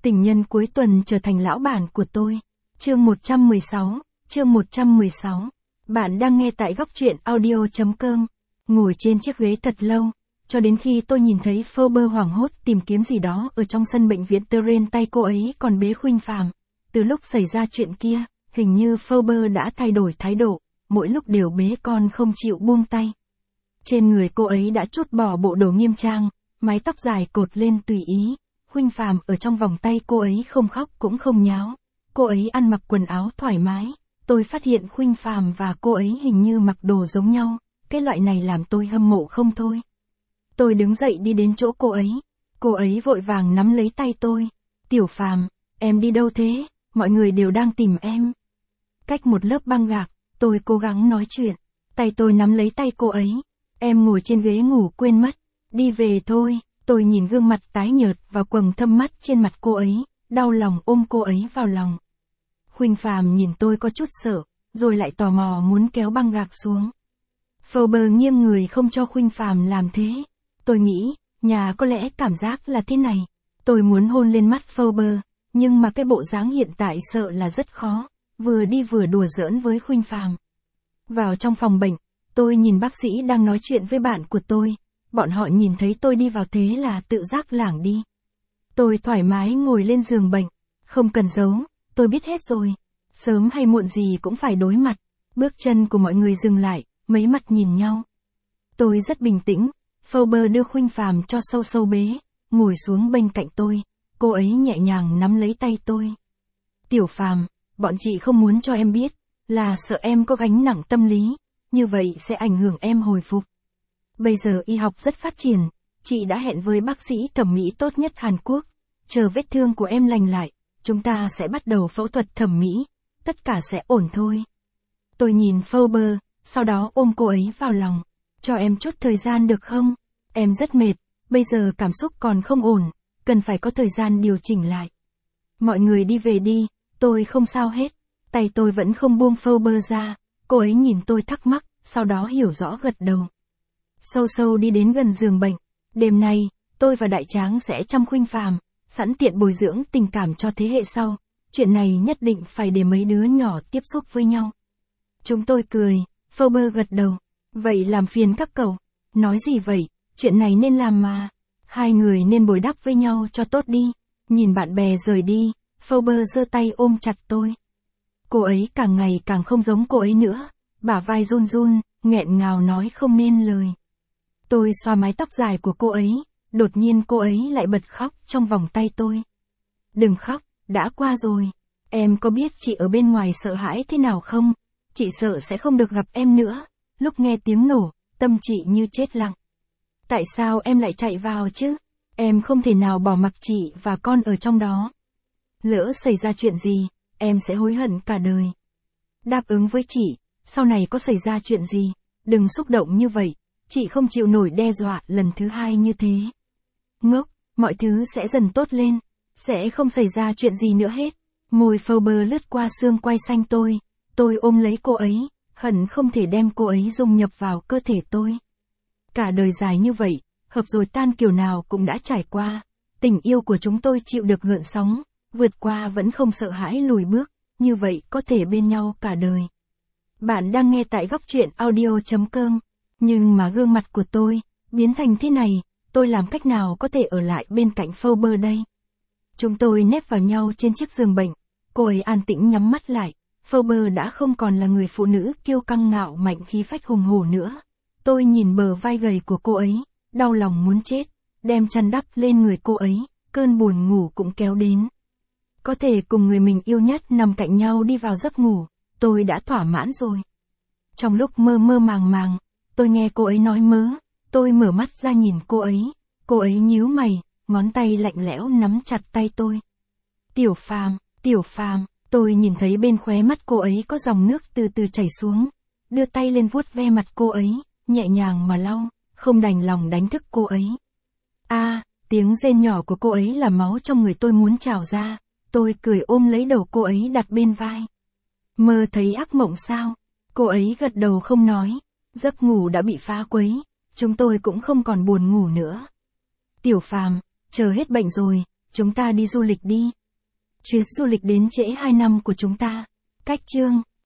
Tình nhân cuối tuần trở thành lão bản của tôi. Chương 116. Bạn đang nghe tại góc truyện audio.com. Ngồi trên chiếc ghế thật lâu, cho đến khi tôi nhìn thấy Phoebe hoảng hốt tìm kiếm gì đó ở trong sân bệnh viện Terren, tay cô ấy còn bế Khuynh Phàm. Từ lúc xảy ra chuyện kia, hình như Phoebe đã thay đổi thái độ, mỗi lúc đều bế con không chịu buông tay. Trên người cô ấy đã trút bỏ bộ đồ nghiêm trang, mái tóc dài cột lên tùy ý. Khuynh Phàm ở trong vòng tay cô ấy không khóc cũng không nháo. Cô ấy ăn mặc quần áo thoải mái. Tôi phát hiện Khuynh Phàm và cô ấy hình như mặc đồ giống nhau. Cái loại này làm tôi hâm mộ không thôi. Tôi đứng dậy đi đến chỗ cô ấy. Cô ấy vội vàng nắm lấy tay tôi. Tiểu Phàm, em đi đâu thế? Mọi người đều đang tìm em. Cách một lớp băng gạc, tôi cố gắng nói chuyện. Tay tôi nắm lấy tay cô ấy. Em ngồi trên ghế ngủ quên mất. Đi về thôi. Tôi nhìn gương mặt tái nhợt và quầng thâm mắt trên mặt cô ấy, đau lòng ôm cô ấy vào lòng. Khuynh Phàm nhìn tôi có chút sợ, rồi lại tò mò muốn kéo băng gạc xuống. Phoebe nghiêng người không cho Khuynh Phàm làm thế. Tôi nghĩ, nhà có lẽ cảm giác là thế này. Tôi muốn hôn lên mắt Phoebe, nhưng mà cái bộ dáng hiện tại sợ là rất khó, vừa đi vừa đùa giỡn với Khuynh Phàm. Vào trong phòng bệnh, tôi nhìn bác sĩ đang nói chuyện với bạn của tôi. Bọn họ nhìn thấy tôi đi vào thế là tự giác lảng đi. Tôi thoải mái ngồi lên giường bệnh. Không cần giấu, tôi biết hết rồi. Sớm hay muộn gì cũng phải đối mặt. Bước chân của mọi người dừng lại, mấy mặt nhìn nhau. Tôi rất bình tĩnh. Phoebe đưa Khuynh Phàm cho sâu sâu bế, ngồi xuống bên cạnh tôi. Cô ấy nhẹ nhàng nắm lấy tay tôi. Tiểu Phàm, bọn chị không muốn cho em biết, là sợ em có gánh nặng tâm lý, như vậy sẽ ảnh hưởng em hồi phục. Bây giờ y học rất phát triển, chị đã hẹn với bác sĩ thẩm mỹ tốt nhất Hàn Quốc. Chờ vết thương của em lành lại, chúng ta sẽ bắt đầu phẫu thuật thẩm mỹ, tất cả sẽ ổn thôi. Tôi nhìn Phoebe, sau đó ôm cô ấy vào lòng. Cho em chút thời gian được không? Em rất mệt, bây giờ cảm xúc còn không ổn, cần phải có thời gian điều chỉnh lại. Mọi người đi về đi, tôi không sao hết. Tay tôi vẫn không buông Phoebe ra, cô ấy nhìn tôi thắc mắc, sau đó hiểu rõ gật đầu. Sâu sâu đi đến gần giường bệnh. Đêm nay, tôi và Đại Tráng sẽ chăm Khuynh Phàm, sẵn tiện bồi dưỡng tình cảm cho thế hệ sau. Chuyện này nhất định phải để mấy đứa nhỏ tiếp xúc với nhau. Chúng tôi cười, Phoebe gật đầu. Vậy làm phiền các cậu. Nói gì vậy, chuyện này nên làm mà. Hai người nên bồi đắp với nhau cho tốt đi. Nhìn bạn bè rời đi, Phoebe giơ tay ôm chặt tôi. Cô ấy càng ngày càng không giống cô ấy nữa. Bả vai run run, nghẹn ngào nói không nên lời. Tôi xoa mái tóc dài của cô ấy, đột nhiên cô ấy lại bật khóc trong vòng tay tôi. Đừng khóc, đã qua rồi. Em có biết chị ở bên ngoài sợ hãi thế nào không? Chị sợ sẽ không được gặp em nữa. Lúc nghe tiếng nổ, tâm chị như chết lặng. Tại sao em lại chạy vào chứ? Em không thể nào bỏ mặc chị và con ở trong đó. Lỡ xảy ra chuyện gì, em sẽ hối hận cả đời. Đáp ứng với chị, sau này có xảy ra chuyện gì, đừng xúc động như vậy. Chị không chịu nổi đe dọa lần thứ hai như thế. Ngốc, mọi thứ sẽ dần tốt lên, sẽ không xảy ra chuyện gì nữa hết. Môi Phoebe lướt qua xương quai xanh tôi ôm lấy cô ấy, hận không thể đem cô ấy dung nhập vào cơ thể tôi. Cả đời dài như vậy, hợp rồi tan kiểu nào cũng đã trải qua. Tình yêu của chúng tôi chịu được gợn sóng, vượt qua vẫn không sợ hãi lùi bước, như vậy có thể bên nhau cả đời. Bạn đang nghe tại góc truyện audio.com. Nhưng mà gương mặt của tôi, biến thành thế này, tôi làm cách nào có thể ở lại bên cạnh Phoebe đây? Chúng tôi nép vào nhau trên chiếc giường bệnh, cô ấy an tĩnh nhắm mắt lại. Phoebe đã không còn là người phụ nữ kiêu căng ngạo mạnh khí phách hùng hổ nữa. Tôi nhìn bờ vai gầy của cô ấy, đau lòng muốn chết, đem chăn đắp lên người cô ấy, cơn buồn ngủ cũng kéo đến. Có thể cùng người mình yêu nhất nằm cạnh nhau đi vào giấc ngủ, tôi đã thỏa mãn rồi. Trong lúc mơ mơ màng màng, tôi nghe cô ấy nói mớ, tôi mở mắt ra nhìn cô ấy nhíu mày, ngón tay lạnh lẽo nắm chặt tay tôi. Tiểu Phàm, tôi nhìn thấy bên khóe mắt cô ấy có dòng nước từ từ chảy xuống, đưa tay lên vuốt ve mặt cô ấy, nhẹ nhàng mà lau, không đành lòng đánh thức cô ấy. Tiếng rên nhỏ của cô ấy là máu trong người tôi muốn trào ra, tôi cười ôm lấy đầu cô ấy đặt bên vai. Mơ thấy ác mộng sao? Cô ấy gật đầu không nói. Giấc ngủ đã bị phá quấy, chúng tôi cũng không còn buồn ngủ nữa. Tiểu Phàm, chờ hết bệnh rồi, Chúng ta đi du lịch đi. Chuyến du lịch đến trễ 2 năm của chúng ta. Cách chương